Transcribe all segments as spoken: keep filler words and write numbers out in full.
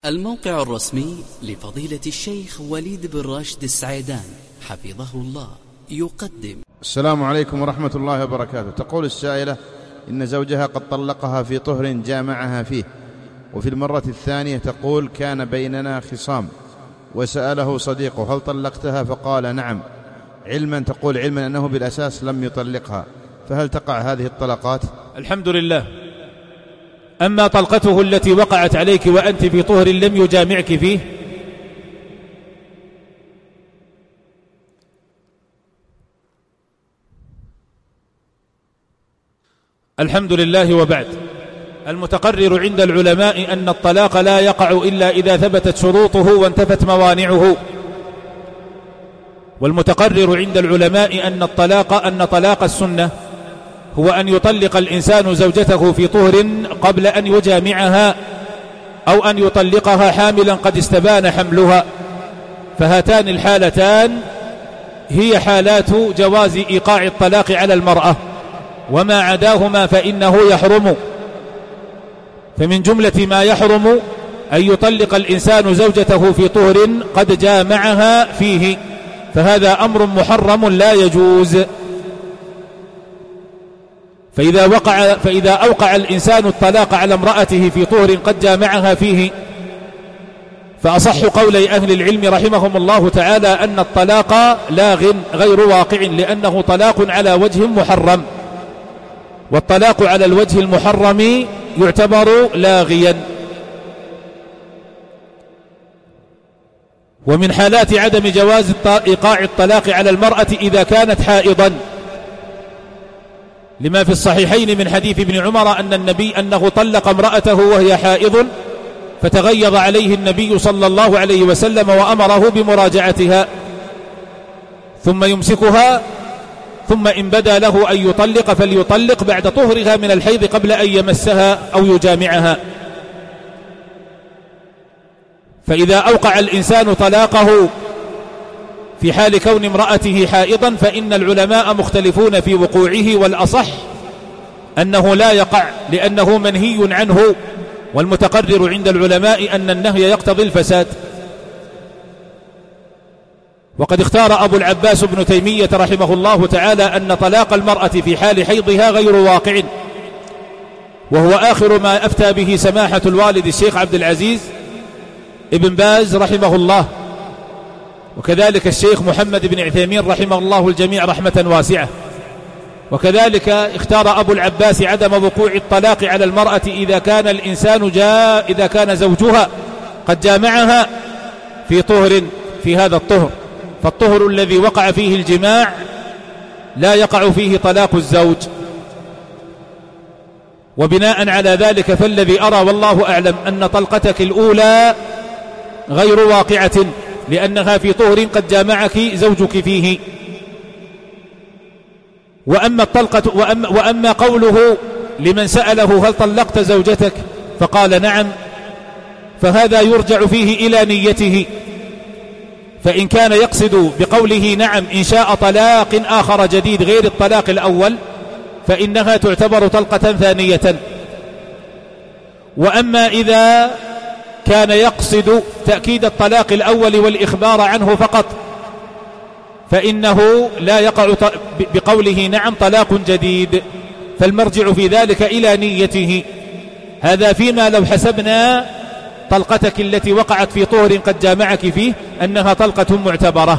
الموقع الرسمي لفضيلة الشيخ وليد بن راشد السعيدان حفظه الله يقدم. السلام عليكم ورحمة الله وبركاته. تقول السائلة إن زوجها قد طلقها في طهر جامعها فيه، وفي المرة الثانية تقول كان بيننا خصام، وسأله صديقه هل طلقتها فقال نعم، علما تقول علما أنه بالأساس لم يطلقها، فهل تقع هذه الطلقات؟ الحمد لله. أما طلقته التي وقعت عليك وأنت في طهر لم يجامعك فيه، الحمد لله. وبعد، المتقرر عند العلماء أن الطلاق لا يقع إلا إذا ثبتت شروطه وانتفت موانعه. والمتقرر عند العلماء أن الطلاق أن طلاق السنة هو أن يطلق الإنسان زوجته في طهر قبل أن يجامعها، أو أن يطلقها حاملا قد استبان حملها، فهاتان الحالتان هي حالات جواز إيقاع الطلاق على المرأة، وما عداهما فإنه يحرم. فمن جملة ما يحرم أن يطلق الإنسان زوجته في طهر قد جامعها فيه، فهذا أمر محرم لا يجوز. فإذا وقع فإذا أوقع الإنسان الطلاق على امرأته في طهر قد جامعها فيه، فأصح قولي أهل العلم رحمهم الله تعالى أن الطلاق لاغ غير واقع، لأنه طلاق على وجه محرم، والطلاق على الوجه المحرم يعتبر لاغيا. ومن حالات عدم جواز إيقاع الطلاق على المرأة إذا كانت حائضا، لما في الصحيحين من حديث ابن عمر أن النبي أنه طلق امرأته وهي حائض، فتغيظ عليه النبي صلى الله عليه وسلم وأمره بمراجعتها، ثم يمسكها، ثم إن بدا له أن يطلق فليطلق بعد طهرها من الحيض قبل أن يمسها أو يجامعها. فإذا أوقع الإنسان طلاقه في حال كون امرأته حائضا فإن العلماء مختلفون في وقوعه، والأصح أنه لا يقع لأنه منهي عنه، والمتقرر عند العلماء أن النهي يقتضي الفساد. وقد اختار أبو العباس ابن تيمية رحمه الله تعالى أن طلاق المرأة في حال حيضها غير واقع، وهو آخر ما أفتى به سماحة الوالد الشيخ عبد العزيز ابن باز رحمه الله، وكذلك الشيخ محمد بن عثيمين رحمه الله الجميع رحمة واسعة. وكذلك اختار أبو العباس عدم وقوع الطلاق على المرأة إذا كان الإنسان جاء إذا كان زوجها قد جامعها في طهر في هذا الطهر، فالطهر الذي وقع فيه الجماع لا يقع فيه طلاق الزوج. وبناء على ذلك فالذي أرى والله أعلم أن طلقتك الأولى غير واقعة، لأنها في طهر قد جامعك زوجك فيه. وأما الطلقة وأما, وأما قوله لمن سأله هل طلقت زوجتك فقال نعم، فهذا يرجع فيه إلى نيته، فإن كان يقصد بقوله نعم إنشاء طلاق آخر جديد غير الطلاق الأول فإنها تعتبر طلقة ثانية. وأما إذا كان يقصد تأكيد الطلاق الأول والإخبار عنه فقط فإنه لا يقع بقوله نعم طلاق جديد، فالمرجع في ذلك إلى نيته. هذا فيما لو حسبنا طلقتك التي وقعت في طهر قد جامعك فيه أنها طلقة معتبرة.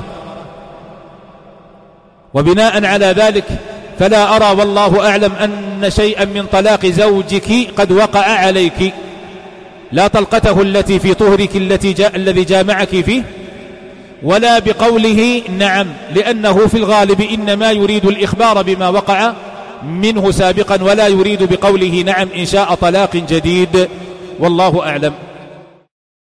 وبناء على ذلك فلا أرى والله أعلم أن شيئا من طلاق زوجك قد وقع عليك، لا طلقته التي في طهرك التي جاء الذي جامعك فيه، ولا بقوله نعم، لأنه في الغالب إنما يريد الإخبار بما وقع منه سابقا، ولا يريد بقوله نعم إنشاء طلاق جديد، والله أعلم.